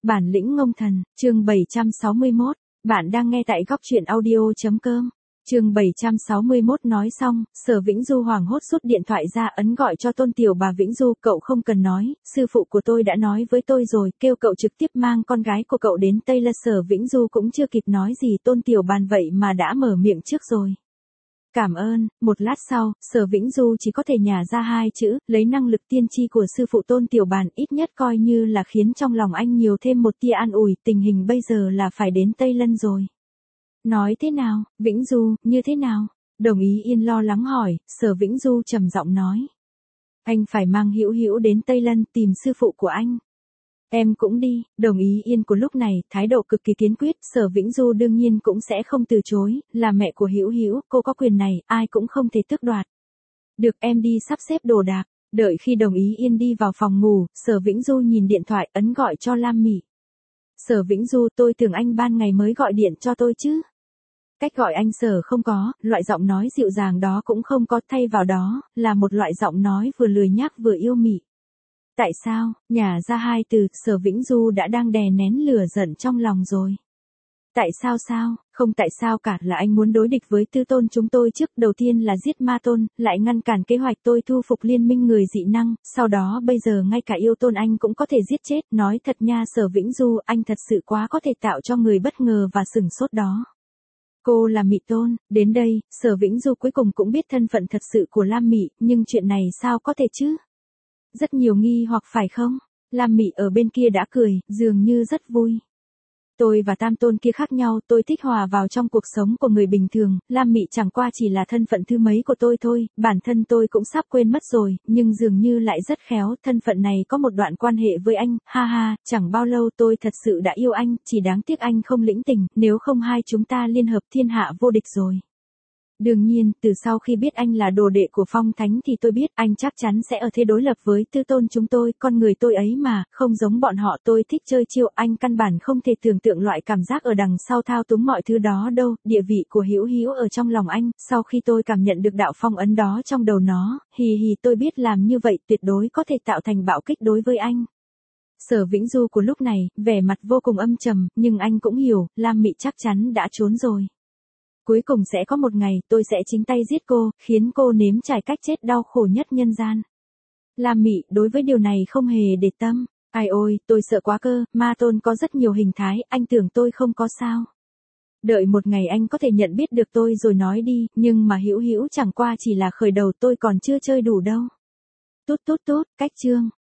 Bản lĩnh ngông thần, chương 761, bạn đang nghe tại góc truyện audio.com. Chương 761 nói xong, Sở Vĩnh Du hoảng hốt rút điện thoại ra ấn gọi cho Tôn Tiểu Bà Vĩnh Du, cậu không cần nói, sư phụ của tôi đã nói với tôi rồi, kêu cậu trực tiếp mang con gái của cậu đến Tây là Sở Vĩnh Du cũng chưa kịp nói gì, Tôn Tiểu Bàn vậy mà đã mở miệng trước rồi. Cảm ơn. Một lát sau, Sở Vĩnh Du chỉ có thể nhả ra hai chữ, lấy năng lực tiên tri của sư phụ Tôn Tiểu Bàn ít nhất coi như là khiến trong lòng anh nhiều thêm một tia an ủi, tình hình bây giờ là phải đến Tây Lân rồi. Nói thế nào, Vĩnh Du, như thế nào? Đồng Ý Yên lo lắng hỏi, Sở Vĩnh Du trầm giọng nói. Anh phải mang Hữu Hữu đến Tây Lân tìm sư phụ của anh. Em cũng đi. Đồng Ý Yên của lúc này, thái độ cực kỳ kiên quyết, Sở Vĩnh Du đương nhiên cũng sẽ không từ chối, là mẹ của Hữu Hữu, cô có quyền này, ai cũng không thể tước đoạt. Được, em đi sắp xếp đồ đạc. Đợi khi Đồng Ý Yên đi vào phòng ngủ, Sở Vĩnh Du nhìn điện thoại ấn gọi cho Lam Mị. Sở Vĩnh Du, tôi tưởng anh ban ngày mới gọi điện cho tôi chứ. Cách gọi anh Sở không có, loại giọng nói dịu dàng đó cũng không có, thay vào đó, là một loại giọng nói vừa lười nhác vừa yêu mị. Tại sao, nhả ra hai từ, Sở Vĩnh Du đã đang đè nén lửa giận trong lòng rồi. Tại sao sao, không tại sao cả, là anh muốn đối địch với Tư Tôn chúng tôi trước, đầu tiên là giết Ma Tôn, lại ngăn cản kế hoạch tôi thu phục liên minh người dị năng, sau đó bây giờ ngay cả Yêu Tôn anh cũng có thể giết chết, nói thật nha Sở Vĩnh Du, anh thật sự quá có thể tạo cho người bất ngờ và sửng sốt đó. Cô là Mị Tôn, đến đây, Sở Vĩnh Du cuối cùng cũng biết thân phận thật sự của Lam Mị, nhưng chuyện này sao có thể chứ? Rất nhiều nghi hoặc phải không? Lam Mị ở bên kia đã cười, dường như rất vui. Tôi và Tam Tôn kia khác nhau, tôi thích hòa vào trong cuộc sống của người bình thường, Lam Mị chẳng qua chỉ là thân phận thứ mấy của tôi thôi, bản thân tôi cũng sắp quên mất rồi, nhưng dường như lại rất khéo, thân phận này có một đoạn quan hệ với anh, ha ha, chẳng bao lâu tôi thật sự đã yêu anh, chỉ đáng tiếc anh không lĩnh tình, nếu không hai chúng ta liên hợp thiên hạ vô địch rồi. Đương nhiên, từ sau khi biết anh là đồ đệ của Phong Thánh thì tôi biết anh chắc chắn sẽ ở thế đối lập với Tư Tôn chúng tôi, con người tôi ấy mà, không giống bọn họ, tôi thích chơi chiêu, anh căn bản không thể tưởng tượng loại cảm giác ở đằng sau thao túng mọi thứ đó đâu, địa vị của Hữu Hữu ở trong lòng anh, sau khi tôi cảm nhận được đạo phong ấn đó trong đầu nó, hì hì tôi biết làm như vậy tuyệt đối có thể tạo thành bạo kích đối với anh. Sở Vĩnh Du của lúc này, vẻ mặt vô cùng âm trầm, nhưng anh cũng hiểu, Lam Mị chắc chắn đã trốn rồi. Cuối cùng sẽ có một ngày, tôi sẽ chính tay giết cô, khiến cô nếm trải cách chết đau khổ nhất nhân gian. Lam Mị đối với điều này không hề để tâm. Ai ôi, tôi sợ quá cơ, Ma Tôn có rất nhiều hình thái, anh tưởng tôi không có sao. Đợi một ngày anh có thể nhận biết được tôi rồi nói đi, nhưng mà Hữu Hữu chẳng qua chỉ là khởi đầu, tôi còn chưa chơi đủ đâu. Tốt, cách chương.